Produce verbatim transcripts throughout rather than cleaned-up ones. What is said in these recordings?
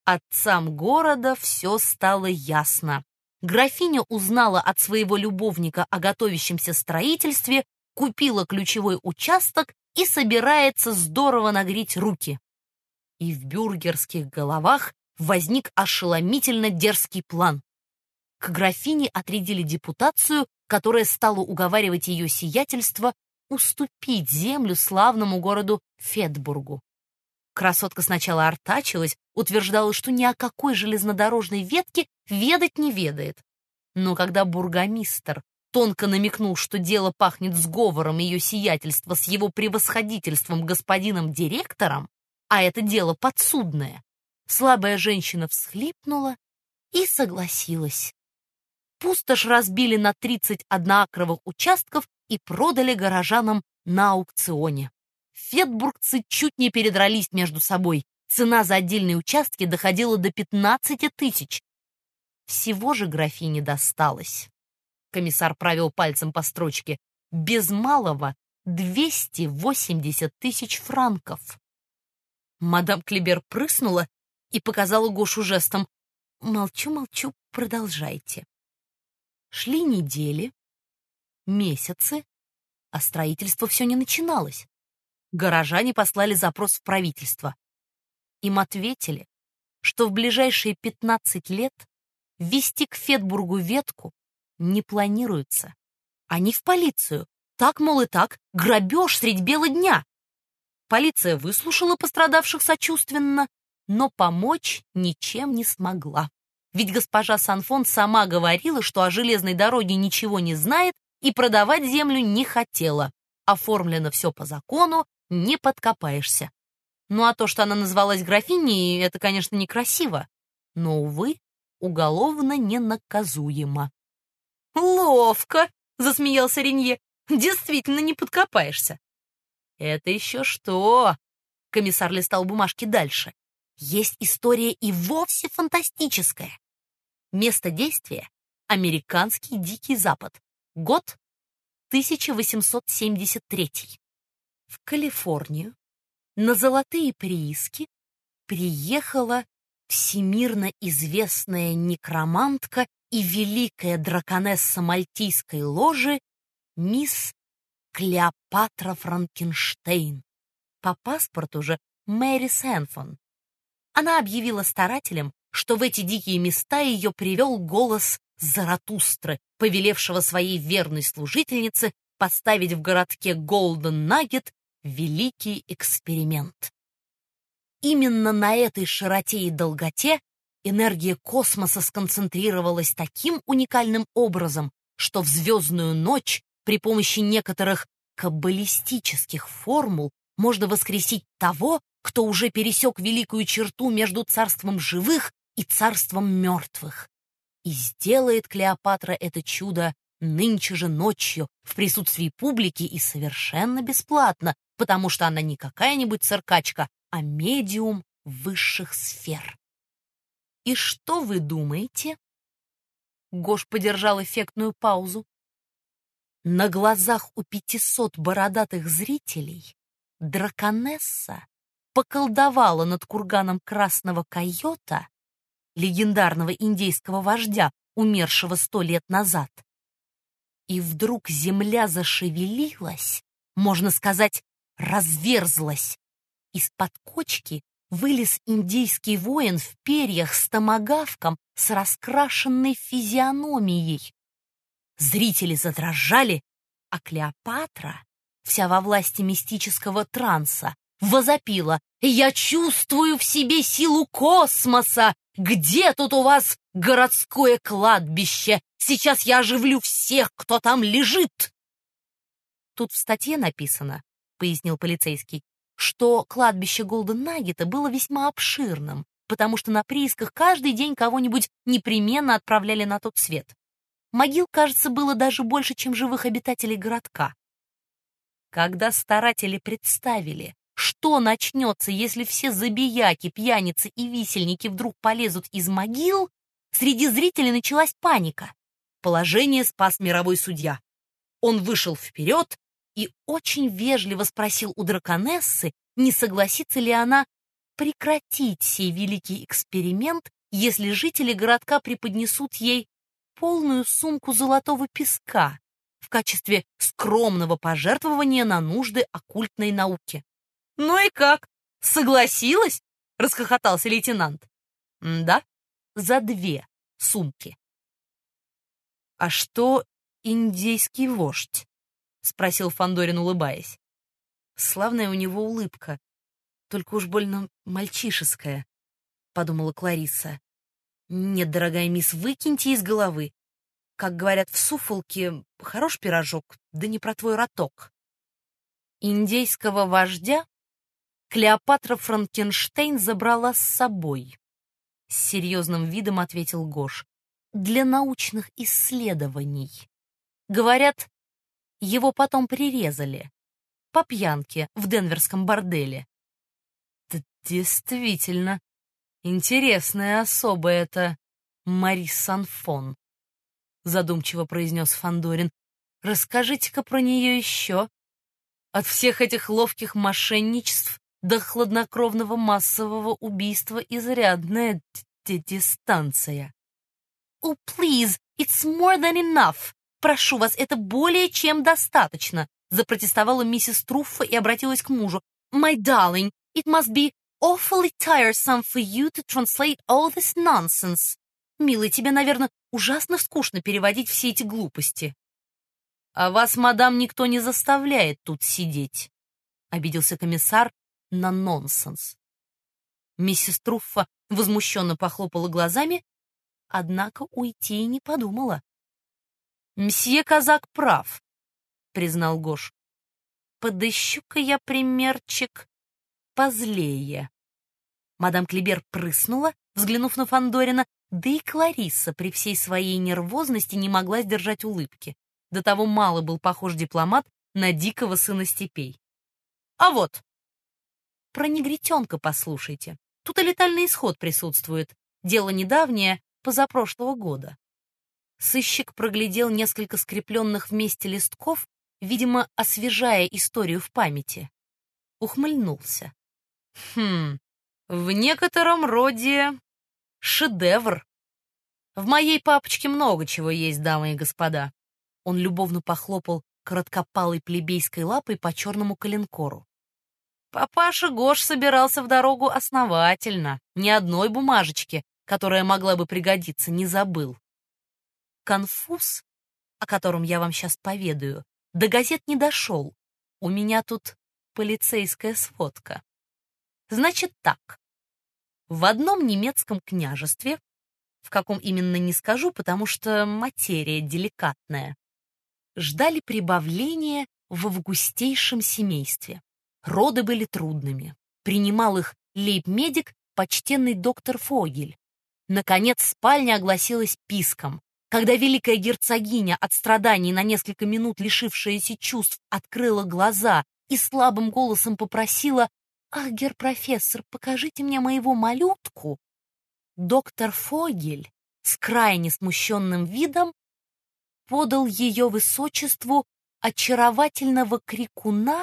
Отцам города все стало ясно. Графиня узнала от своего любовника о готовящемся строительстве, купила ключевой участок и собирается здорово нагреть руки. И в бюргерских головах возник ошеломительно дерзкий план. К графине отрядили депутацию, которая стала уговаривать ее сиятельство уступить землю славному городу Фетбургу. Красотка сначала артачилась, утверждала, что ни о какой железнодорожной ветке ведать не ведает. Но когда бургомистр тонко намекнул, что дело пахнет сговором ее сиятельства с его превосходительством господином директором, а это дело подсудное, слабая женщина всхлипнула и согласилась. Пустошь разбили на тридцать одноакровых участков и продали горожанам на аукционе. Фетбургцы чуть не передрались между собой. Цена за отдельные участки доходила до пятнадцати тысяч. Всего же графине досталось. Комиссар провел пальцем по строчке. Без малого двести восемьдесят тысяч франков. Мадам Клибер прыснула и показала Гошу жестом. «Молчу, молчу, продолжайте». Шли недели, месяцы, а строительство все не начиналось. Горожане послали запрос в правительство. Им ответили, что в ближайшие пятнадцать лет ввести к Фетбургу ветку не планируется. Они в полицию. Так, мол, и так, грабеж средь бела дня. Полиция выслушала пострадавших сочувственно, но помочь ничем не смогла. Ведь госпожа Санфон сама говорила, что о железной дороге ничего не знает и продавать землю не хотела. Оформлено все по закону, не подкопаешься. Ну а то, что она назвалась графиней, это, конечно, некрасиво, но, увы, уголовно ненаказуемо. «Ловко!» — засмеялся Ренье. «Действительно не подкопаешься». «Это еще что?» — комиссар листал бумажки дальше. «Есть история и вовсе фантастическая. Место действия — американский Дикий Запад. Год — тысяча восемьсот семьдесят третий. В Калифорнию на золотые прииски приехала всемирно известная некромантка и великая драконесса Мальтийской ложи мисс Клеопатра Франкенштейн. По паспорту же Мэри Сэнфон. Она объявила старателям, что в эти дикие места ее привел голос Заратустры, повелевшего своей верной служительнице поставить в городке Голден Наггет великий эксперимент. Именно на этой широте и долготе энергия космоса сконцентрировалась таким уникальным образом, что в звездную ночь при помощи некоторых каббалистических формул можно воскресить того, кто уже пересек великую черту между царством живых и царством мертвых. И сделает Клеопатра это чудо нынче же ночью в присутствии публики и совершенно бесплатно, потому что она не какая-нибудь циркачка, а медиум высших сфер. И что вы думаете? Гош подержал эффектную паузу. На глазах у пятисот бородатых зрителей драконесса поколдовала над курганом красного койота, легендарного индейского вождя, умершего сто лет назад. И вдруг земля зашевелилась, можно сказать, разверзлась. Из-под кочки вылез индейский воин в перьях с томагавком с раскрашенной физиономией. Зрители задрожали, а Клеопатра, вся во власти мистического транса, возопила: «Я чувствую в себе силу космоса! Где тут у вас городское кладбище? Сейчас я оживлю всех, кто там лежит!» «Тут в статье написано, — пояснил полицейский, — что кладбище Голден-Наггета было весьма обширным, потому что на приисках каждый день кого-нибудь непременно отправляли на тот свет. Могил, кажется, было даже больше, чем живых обитателей городка. Когда старатели представили, что начнется, если все забияки, пьяницы и висельники вдруг полезут из могил, среди зрителей началась паника. Положение спас мировой судья. Он вышел вперед и очень вежливо спросил у драконессы, не согласится ли она прекратить сей великий эксперимент, если жители городка преподнесут ей полную сумку золотого песка в качестве скромного пожертвования на нужды оккультной науки. «Ну и как? Согласилась?» — расхохотался лейтенант. «Да, за две сумки». «А что индейский вождь?» — спросил Фандорин, улыбаясь. «Славная у него улыбка, только уж больно мальчишеская», — подумала Кларисса. «Нет, дорогая мисс, выкиньте из головы. Как говорят в Суффолке, хорош пирожок, да не про твой роток». Индейского вождя Клеопатра Франкенштейн забрала с собой. С серьезным видом ответил Гош. Для научных исследований. Говорят, его потом прирезали. По пьянке в денверском борделе. Д Действительно, интересная особа это Мари Санфон, задумчиво произнес Фандорин. Расскажите-ка про нее еще. От всех этих ловких мошенничеств до хладнокровного массового убийства изрядная дистанция. «Oh, please, it's more than enough. Прошу вас, это более чем достаточно», запротестовала миссис Труффа и обратилась к мужу. «My darling, it must be awfully tiresome for you to translate all this nonsense. Милый, тебе, наверное, ужасно скучно переводить все эти глупости». «А вас, мадам, никто не заставляет тут сидеть», — обиделся комиссар на нонсенс. Миссис Труффа возмущенно похлопала глазами, однако уйти и не подумала. «Мсье Казак прав», — признал Гош. «Подыщу-ка я примерчик позлее». Мадам Клибер прыснула, взглянув на Фандорина, да и Кларисса при всей своей нервозности не могла сдержать улыбки. До того мало был похож дипломат на дикого сына степей. «А вот, про негритенка послушайте. Тут и летальный исход присутствует. Дело недавнее, позапрошлого года». Сыщик проглядел несколько скрепленных вместе листков, видимо, освежая историю в памяти. Ухмыльнулся. «Хм, в некотором роде шедевр. В моей папочке много чего есть, дамы и господа». Он любовно похлопал короткопалой плебейской лапой по черному коленкору. Папаша Гош собирался в дорогу основательно, ни одной бумажечки, которая могла бы пригодиться, не забыл. Конфуз, о котором я вам сейчас поведаю, до газет не дошел. У меня тут полицейская сводка. Значит так. В одном немецком княжестве, в каком именно не скажу, потому что материя деликатная, ждали прибавления в августейшем семействе. Роды были трудными. Принимал их лейб-медик, почтенный доктор Фогель. Наконец спальня огласилась писком. Когда великая герцогиня от страданий на несколько минут лишившаяся чувств открыла глаза и слабым голосом попросила: «Ах, гер-профессор, покажите мне моего малютку», доктор Фогель с крайне смущенным видом подал ее высочеству очаровательного крикуна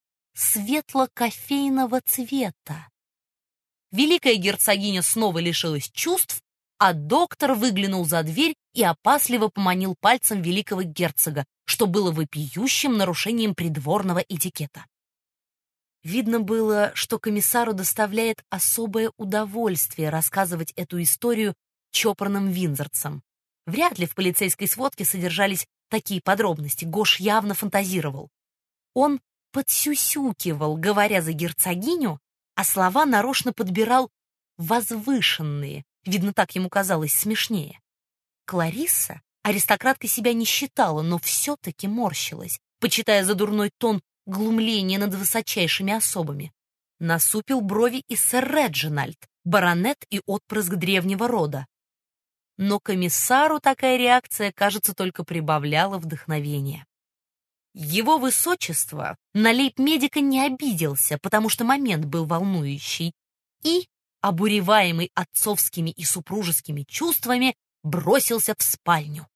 светло-кофейного цвета. Великая герцогиня снова лишилась чувств, а доктор выглянул за дверь и опасливо поманил пальцем великого герцога, что было вопиющим нарушением придворного этикета. Видно было, что комиссару доставляет особое удовольствие рассказывать эту историю чопорным виндзорцам. Вряд ли в полицейской сводке содержались такие подробности, Гош явно фантазировал. Он подсюсюкивал, говоря за герцогиню, а слова нарочно подбирал возвышенные, видно, так ему казалось смешнее. Кларисса аристократкой себя не считала, но все-таки морщилась, почитая за дурной тон глумление над высочайшими особами. Насупил брови и сэр Реджинальд, баронет и отпрыск древнего рода. Но комиссару такая реакция, кажется, только прибавляла вдохновения. Его высочество на лейб-медика не обиделся, потому что момент был волнующий, и, обуреваемый отцовскими и супружескими чувствами, бросился в спальню.